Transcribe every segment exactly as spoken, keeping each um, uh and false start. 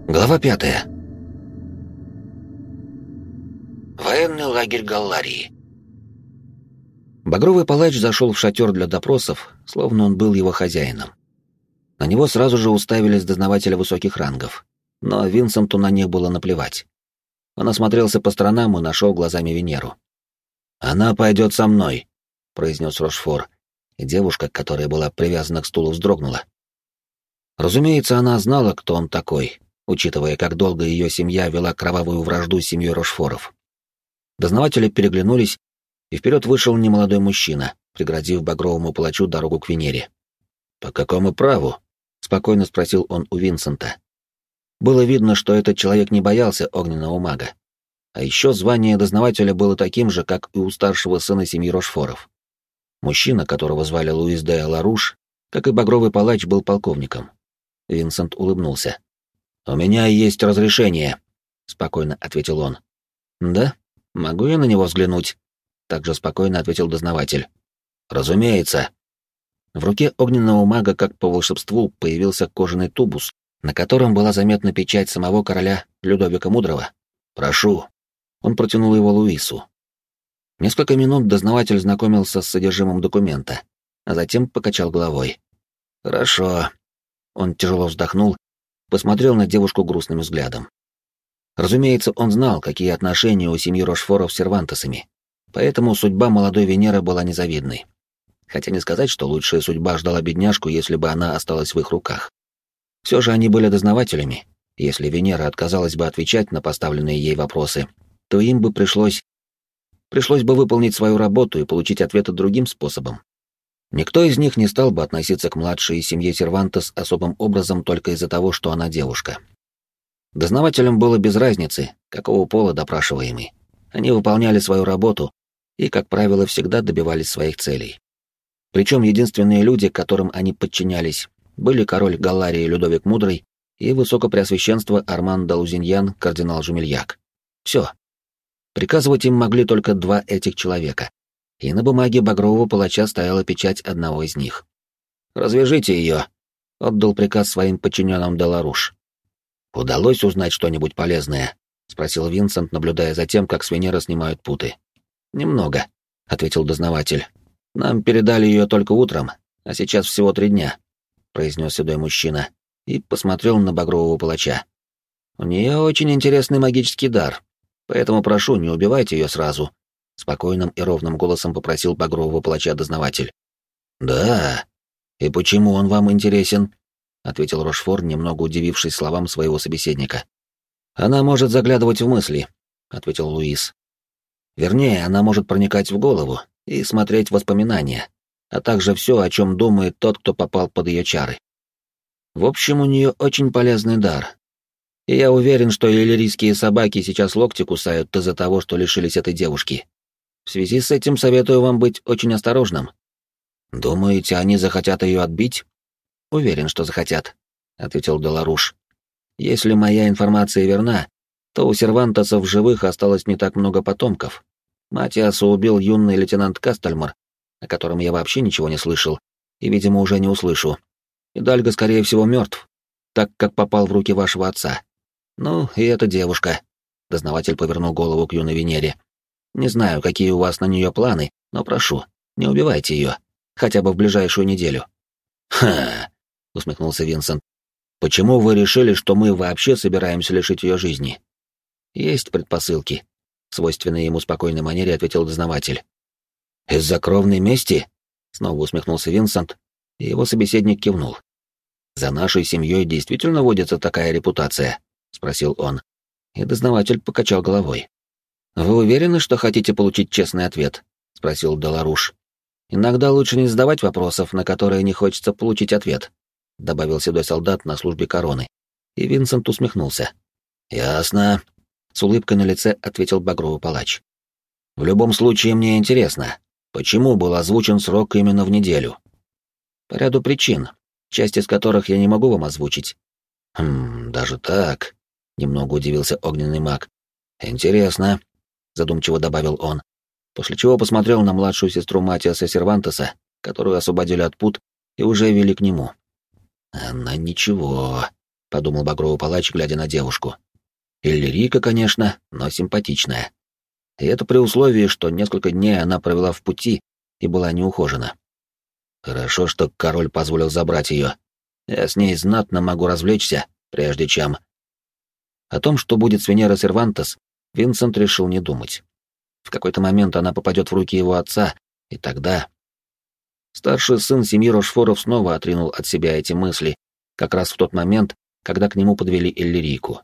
Глава пятая. Военный лагерь Галларии. Багровый палач зашел в шатер для допросов, словно он был его хозяином. На него сразу же уставились дознаватели высоких рангов, но Винсенту на них было наплевать. Он осмотрелся по сторонам и нашел глазами Венеру. «Она пойдет со мной», — произнес Рошфор, и девушка, которая была привязана к стулу, вздрогнула. Разумеется, она знала, кто он такой, учитывая, как долго ее семья вела кровавую вражду с семьей Рошфоров. Дознаватели переглянулись, и вперед вышел немолодой мужчина, преградив багровому палачу дорогу к Венере. «По какому праву?» — спокойно спросил он у Винсента. Было видно, что этот человек не боялся огненного мага. А еще звание дознавателя было таким же, как и у старшего сына семьи Рошфоров. Мужчина, которого звали Луис де Ларуш, как и багровый палач, был полковником. Винсент улыбнулся. «У меня есть разрешение», — спокойно ответил он. «Да? Могу я на него взглянуть?» — также спокойно ответил дознаватель. «Разумеется». В руке огненного мага, как по волшебству, появился кожаный тубус, на котором была заметна печать самого короля Людовика Мудрого. «Прошу». Он протянул его Луису. Несколько минут дознаватель знакомился с содержимым документа, а затем покачал головой. «Хорошо». Он тяжело вздохнул, посмотрел на девушку грустным взглядом. Разумеется, он знал, какие отношения у семьи Рошфоров с Сервантесами, поэтому судьба молодой Венеры была незавидной. Хотя не сказать, что лучшая судьба ждала бедняжку, если бы она осталась в их руках. Все же они были дознавателями. Если Венера отказалась бы отвечать на поставленные ей вопросы, то им бы пришлось... Пришлось бы выполнить свою работу и получить ответы другим способом. Никто из них не стал бы относиться к младшей семье Сервантес особым образом только из-за того, что она девушка. Дознавателям было без разницы, какого пола допрашиваемый. Они выполняли свою работу и, как правило, всегда добивались своих целей. Причем единственные люди, которым они подчинялись, были король Галларии Людовик Мудрый и высокопреосвященство Арман де Лузиньян, кардинал Жумельяк. Все. Приказывать им могли только два этих человека, и на бумаге багрового палача стояла печать одного из них. «Развяжите ее», — отдал приказ своим подчиненным де Ларуш. «Удалось узнать что-нибудь полезное?» — спросил Винсент, наблюдая за тем, как с Венеры снимают путы. «Немного», — ответил дознаватель. «Нам передали ее только утром, а сейчас всего три дня», — произнес седой мужчина и посмотрел на багрового палача. «У нее очень интересный магический дар, поэтому прошу, не убивайте ее сразу», — спокойным и ровным голосом попросил багрового палача дознаватель. «Да? И почему он вам интересен?» — ответил Рошфор, немного удивившись словам своего собеседника. «Она может заглядывать в мысли», — ответил Луис. «Вернее, она может проникать в голову и смотреть воспоминания, а также все, о чем думает тот, кто попал под ее чары. В общем, у нее очень полезный дар. И я уверен, что иллирийские собаки сейчас локти кусают из-за того, что лишились этой девушки. В связи с этим советую вам быть очень осторожным. Думаете, они захотят ее отбить?» «Уверен, что захотят», — ответил де Ларуш. «Если моя информация верна, то у Сервантесов в живых осталось не так много потомков. Матиаса убил юный лейтенант Кастельмар, о котором я вообще ничего не слышал, и, видимо, уже не услышу. И Дальго, скорее всего, мертв, так как попал в руки вашего отца. Ну, и эта девушка». Дознаватель повернул голову к юной Венере. «Не знаю, какие у вас на нее планы, но прошу, не убивайте ее, хотя бы в ближайшую неделю». «Ха!» — усмехнулся Винсент. «Почему вы решили, что мы вообще собираемся лишить ее жизни?» «Есть предпосылки», — в свойственной ему спокойной манере ответил дознаватель. «Из-за кровной мести?» — снова усмехнулся Винсент, и его собеседник кивнул. «За нашей семьей действительно водится такая репутация?» — спросил он, и дознаватель покачал головой. «Вы уверены, что хотите получить честный ответ?» — спросил де Ларуш. «Иногда лучше не задавать вопросов, на которые не хочется получить ответ», — добавил седой солдат на службе короны, и Винсент усмехнулся. «Ясно», — с улыбкой на лице ответил багровый палач. «В любом случае мне интересно, почему был озвучен срок именно в неделю?» «По ряду причин, часть из которых я не могу вам озвучить». «Хм, даже так?» — немного удивился огненный маг. «Интересно», — задумчиво добавил он, после чего посмотрел на младшую сестру Матиаса Сервантеса, которую освободили от пут и уже вели к нему. «Она ничего», — подумал багровый палач, глядя на девушку. Иллирийка, конечно, но симпатичная. И это при условии, что несколько дней она провела в пути и была неухожена. Хорошо, что король позволил забрать ее. Я с ней знатно могу развлечься, прежде чем... О том, что будет с Венерой Сервантес, Винсент решил не думать. В какой-то момент она попадет в руки его отца, и тогда... Старший сын семьи Рошфоров снова отринул от себя эти мысли, как раз в тот момент, когда к нему подвели Иллирийку.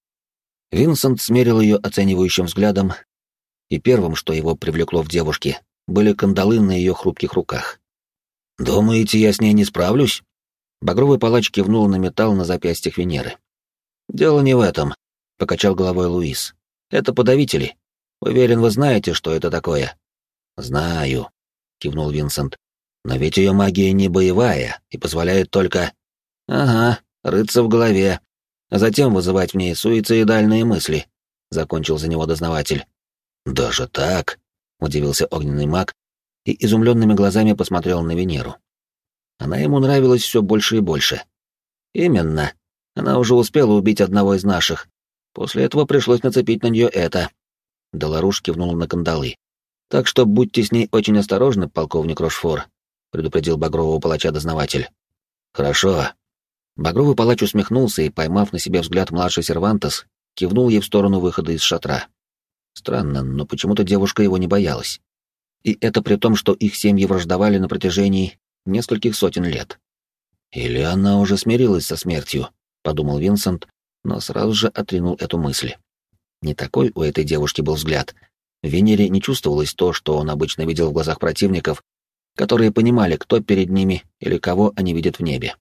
Винсент смерил ее оценивающим взглядом, и первым, что его привлекло в девушке, были кандалы на ее хрупких руках. «Думаете, я с ней не справлюсь?» Багровый палач кивнул на металл на запястьях Венеры. «Дело не в этом», — покачал головой Луис. «Это подавители. Уверен, вы знаете, что это такое». «Знаю», — кивнул Винсент. «Но ведь ее магия не боевая и позволяет только...» «Ага, рыться в голове, а затем вызывать в ней суицидальные мысли», — закончил за него дознаватель. «Даже так?» — удивился огненный маг и изумленными глазами посмотрел на Венеру. Она ему нравилась все больше и больше. «Именно. Она уже успела убить одного из наших. После этого пришлось нацепить на нее это». Долоруш кивнул на кандалы. «Так что будьте с ней очень осторожны, полковник Рошфор», — предупредил багрового палача дознаватель. «Хорошо». Багровый палач усмехнулся и, поймав на себе взгляд младшей Сервантес, кивнул ей в сторону выхода из шатра. Странно, но почему-то девушка его не боялась. И это при том, что их семьи враждовали на протяжении нескольких сотен лет. «Или она уже смирилась со смертью», — подумал Винсент, но сразу же отринул эту мысль. Не такой у этой девушки был взгляд. В Венере не чувствовалось то, что он обычно видел в глазах противников, которые понимали, кто перед ними или кого они видят в небе.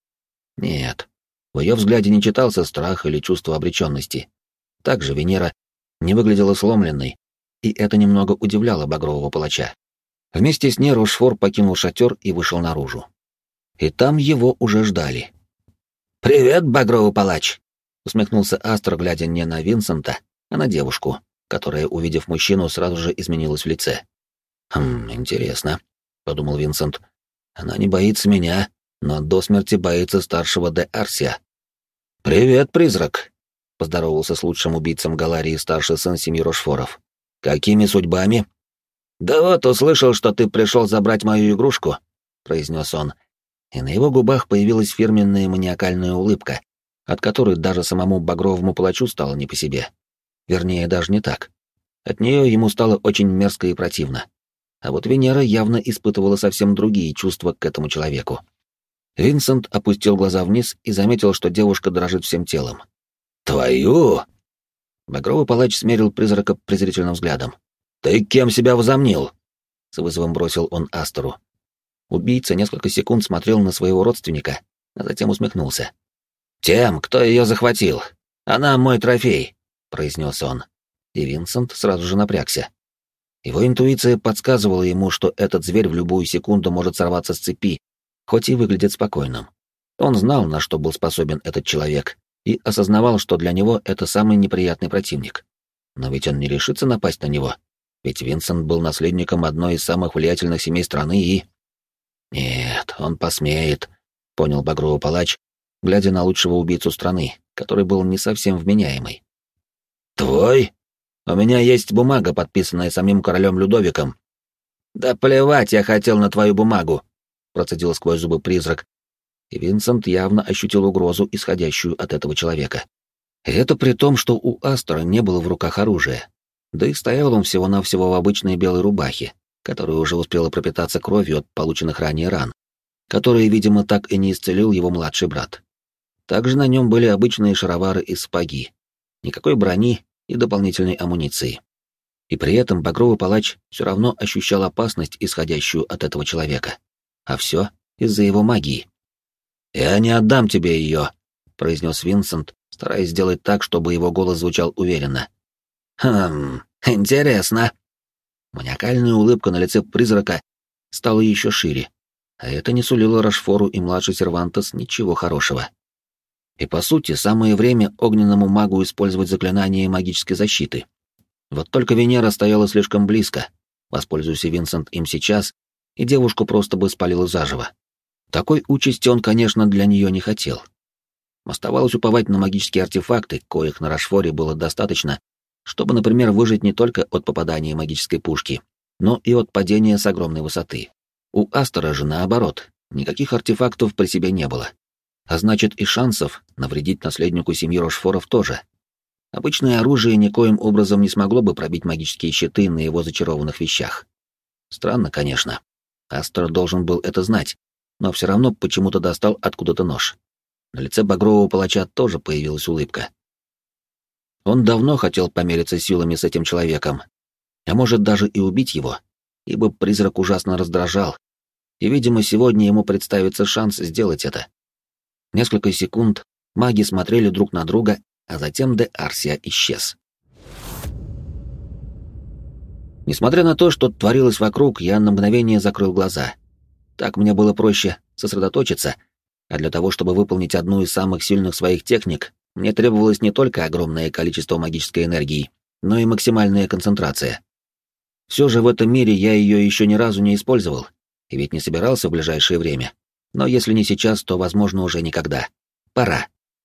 Нет, в ее взгляде не читался страх или чувство обреченности. Также Венера не выглядела сломленной, и это немного удивляло багрового палача. Вместе с ней Рошфор покинул шатер и вышел наружу. И там его уже ждали. «Привет, багровый палач!» — усмехнулся Астр, глядя не на Винсента, а на девушку, которая, увидев мужчину, сразу же изменилась в лице. «Хм, интересно», — подумал Винсент. «Она не боится меня, но до смерти боится старшего де Арсия». «Привет, призрак!» — поздоровался с лучшим убийцем Галарии старший сын семьи Рошфоров. «Какими судьбами?» «Да вот, услышал, что ты пришел забрать мою игрушку», — произнес он, и на его губах появилась фирменная маниакальная улыбка, от которой даже самому багровому палачу стало не по себе. Вернее, даже не так. От нее ему стало очень мерзко и противно. А вот Венера явно испытывала совсем другие чувства к этому человеку. Винсент опустил глаза вниз и заметил, что девушка дрожит всем телом. «Твою!» Багровый палач смерил призрака презрительным взглядом. «Ты кем себя возомнил?» — с вызовом бросил он Астору. Убийца несколько секунд смотрел на своего родственника, а затем усмехнулся. «Тем, кто ее захватил. Она мой трофей», — произнес он. И Винсент сразу же напрягся. Его интуиция подсказывала ему, что этот зверь в любую секунду может сорваться с цепи, хоть и выглядит спокойным. Он знал, на что был способен этот человек, и осознавал, что для него это самый неприятный противник. Но ведь он не решится напасть на него. Ведь Винсент был наследником одной из самых влиятельных семей страны и... «Нет, он посмеет», — понял багровый палач, глядя на лучшего убийцу страны, который был не совсем вменяемый. «Твой? У меня есть бумага, подписанная самим королем Людовиком». «Да плевать я хотел на твою бумагу», — процедил сквозь зубы призрак, и Винсент явно ощутил угрозу, исходящую от этого человека. И это при том, что у Астора не было в руках оружия, да и стоял он всего-навсего в обычной белой рубахе, которая уже успела пропитаться кровью от полученных ранее ран, которые, видимо, так и не исцелил его младший брат. Также на нем были обычные шаровары и сапоги, никакой брони и дополнительной амуниции. И при этом багровый палач все равно ощущал опасность, исходящую от этого человека. А все из-за его магии. «Я не отдам тебе ее», — произнес Винсент, стараясь сделать так, чтобы его голос звучал уверенно. «Хм, интересно». Маниакальная улыбка на лице призрака стала еще шире, а это не сулило Рошфору и младшей Сервантес ничего хорошего. И по сути, самое время огненному магу использовать заклинание магической защиты. Вот только Венера стояла слишком близко. Воспользуйся Винсент им сейчас, и девушку просто бы спалило заживо. Такой участи он, конечно, для нее не хотел. Оставалось уповать на магические артефакты, коих на Рашфоре было достаточно, чтобы, например, выжить не только от попадания магической пушки, но и от падения с огромной высоты. У Астера же, наоборот, никаких артефактов при себе не было. А значит, и шансов навредить наследнику семьи Рошфоров тоже. Обычное оружие никоим образом не смогло бы пробить магические щиты на его зачарованных вещах. Странно, конечно. Астер должен был это знать, но все равно почему-то достал откуда-то нож. На лице багрового палача тоже появилась улыбка. Он давно хотел помериться силами с этим человеком, а может даже и убить его, ибо призрак ужасно раздражал, и, видимо, сегодня ему представится шанс сделать это. Несколько секунд маги смотрели друг на друга, а затем де Арсия исчез. Несмотря на то, что творилось вокруг, я на мгновение закрыл глаза. Так мне было проще сосредоточиться, а для того, чтобы выполнить одну из самых сильных своих техник, мне требовалось не только огромное количество магической энергии, но и максимальная концентрация. Все же в этом мире я ее еще ни разу не использовал, и ведь не собирался в ближайшее время. Но если не сейчас, то, возможно, уже никогда. Пора.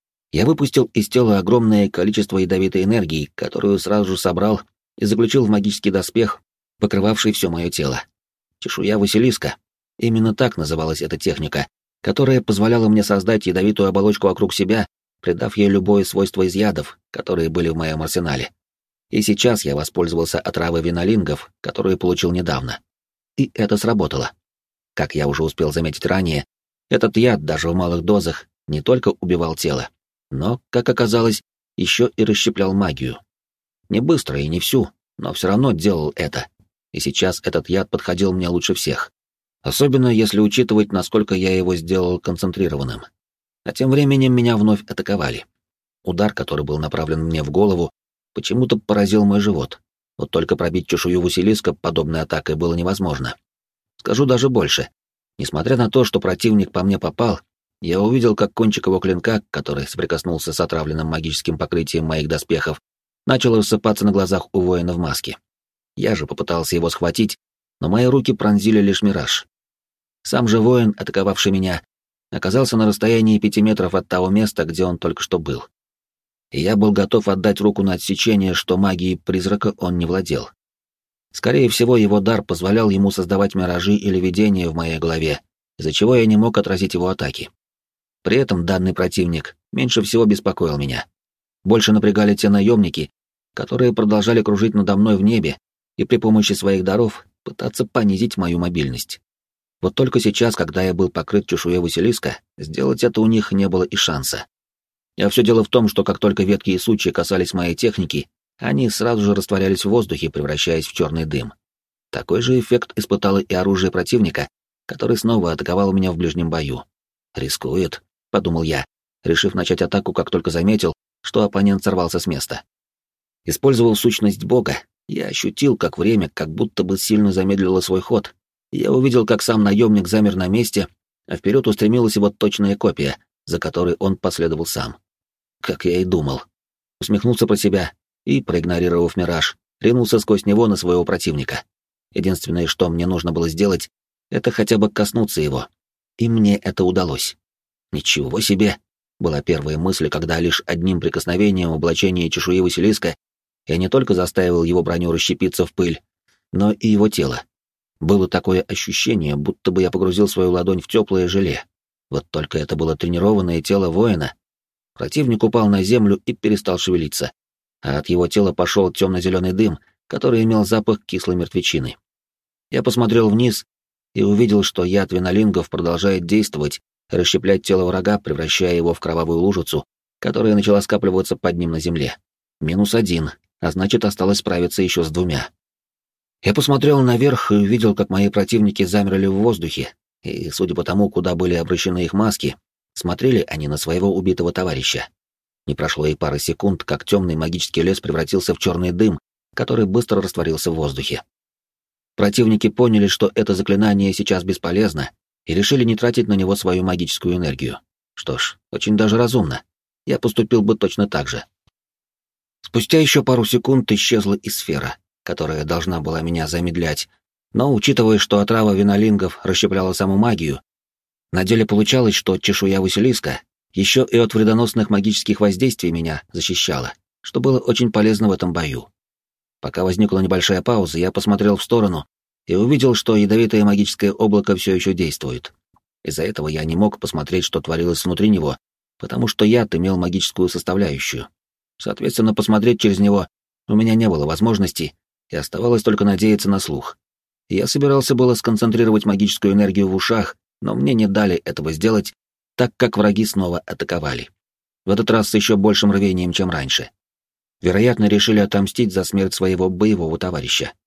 Я выпустил из тела огромное количество ядовитой энергии, которую сразу же собрал и заключил в магический доспех, покрывавший все мое тело. Чешуя Василиска. Именно так называлась эта техника, которая позволяла мне создать ядовитую оболочку вокруг себя, придав ей любое свойство из ядов, которые были в моем арсенале. И сейчас я воспользовался отравой винолингов, которую получил недавно. И это сработало. Как я уже успел заметить ранее, этот яд даже в малых дозах не только убивал тело, но, как оказалось, еще и расщеплял магию. Не быстро и не всю, но все равно делал это. И сейчас этот яд подходил мне лучше всех. Особенно если учитывать, насколько я его сделал концентрированным. А тем временем меня вновь атаковали. Удар, который был направлен мне в голову, почему-то поразил мой живот. Вот только пробить чешую Василиска подобной атакой было невозможно. Скажу даже больше. Несмотря на то, что противник по мне попал, я увидел, как кончик его клинка, который соприкоснулся с отравленным магическим покрытием моих доспехов, начал рассыпаться на глазах у воина в маске. Я же попытался его схватить, но мои руки пронзили лишь мираж. Сам же воин, атаковавший меня, оказался на расстоянии пяти метров от того места, где он только что был. И я был готов отдать руку на отсечение, что магией призрака он не владел. Скорее всего, его дар позволял ему создавать миражи или видения в моей голове, из-за чего я не мог отразить его атаки. При этом данный противник меньше всего беспокоил меня. Больше напрягали те наемники, которые продолжали кружить надо мной в небе и при помощи своих даров пытаться понизить мою мобильность. Вот только сейчас, когда я был покрыт чешуей Василиска, сделать это у них не было и шанса. А все дело в том, что как только ветки и сучья касались моей техники, они сразу же растворялись в воздухе, превращаясь в черный дым. Такой же эффект испытало и оружие противника, который снова атаковал меня в ближнем бою. «Рискует», — подумал я, решив начать атаку, как только заметил, что оппонент сорвался с места. Использовал сущность бога, я ощутил, как время как будто бы сильно замедлило свой ход. Я увидел, как сам наемник замер на месте, а вперед устремилась его точная копия, за которой он последовал сам. Как я и думал. Усмехнулся про себя и, проигнорировав мираж, ринулся сквозь него на своего противника. Единственное, что мне нужно было сделать, это хотя бы коснуться его. И мне это удалось. «Ничего себе!» — была первая мысль, когда лишь одним прикосновением облачения чешуи Василиска я не только заставил его броню расщепиться в пыль, но и его тело. Было такое ощущение, будто бы я погрузил свою ладонь в теплое желе. Вот только это было тренированное тело воина. Противник упал на землю и перестал шевелиться, а от его тела пошел темно-зеленый дым, который имел запах кислой мертвечины. Я посмотрел вниз и увидел, что яд винолингов продолжает действовать, расщеплять тело врага, превращая его в кровавую лужицу, которая начала скапливаться под ним на земле. Минус один, а значит, осталось справиться еще с двумя. Я посмотрел наверх и увидел, как мои противники замерли в воздухе, и, судя по тому, куда были обращены их маски, смотрели они на своего убитого товарища. Не прошло и пары секунд, как темный магический лес превратился в черный дым, который быстро растворился в воздухе. Противники поняли, что это заклинание сейчас бесполезно, и решили не тратить на него свою магическую энергию. Что ж, очень даже разумно. Я поступил бы точно так же. Спустя еще пару секунд исчезла и сфера, которая должна была меня замедлять, но, учитывая, что отрава винолингов расщепляла саму магию, на деле получалось, что чешуя Василиска Еще и от вредоносных магических воздействий меня защищало, что было очень полезно в этом бою. Пока возникла небольшая пауза, я посмотрел в сторону и увидел, что ядовитое магическое облако все еще действует. Из-за этого я не мог посмотреть, что творилось внутри него, потому что яд имел магическую составляющую. Соответственно, посмотреть через него у меня не было возможности, и оставалось только надеяться на слух. Я собирался было сконцентрировать магическую энергию в ушах, но мне не дали этого сделать, так как враги снова атаковали. В этот раз с еще большим рвением, чем раньше. Вероятно, решили отомстить за смерть своего боевого товарища.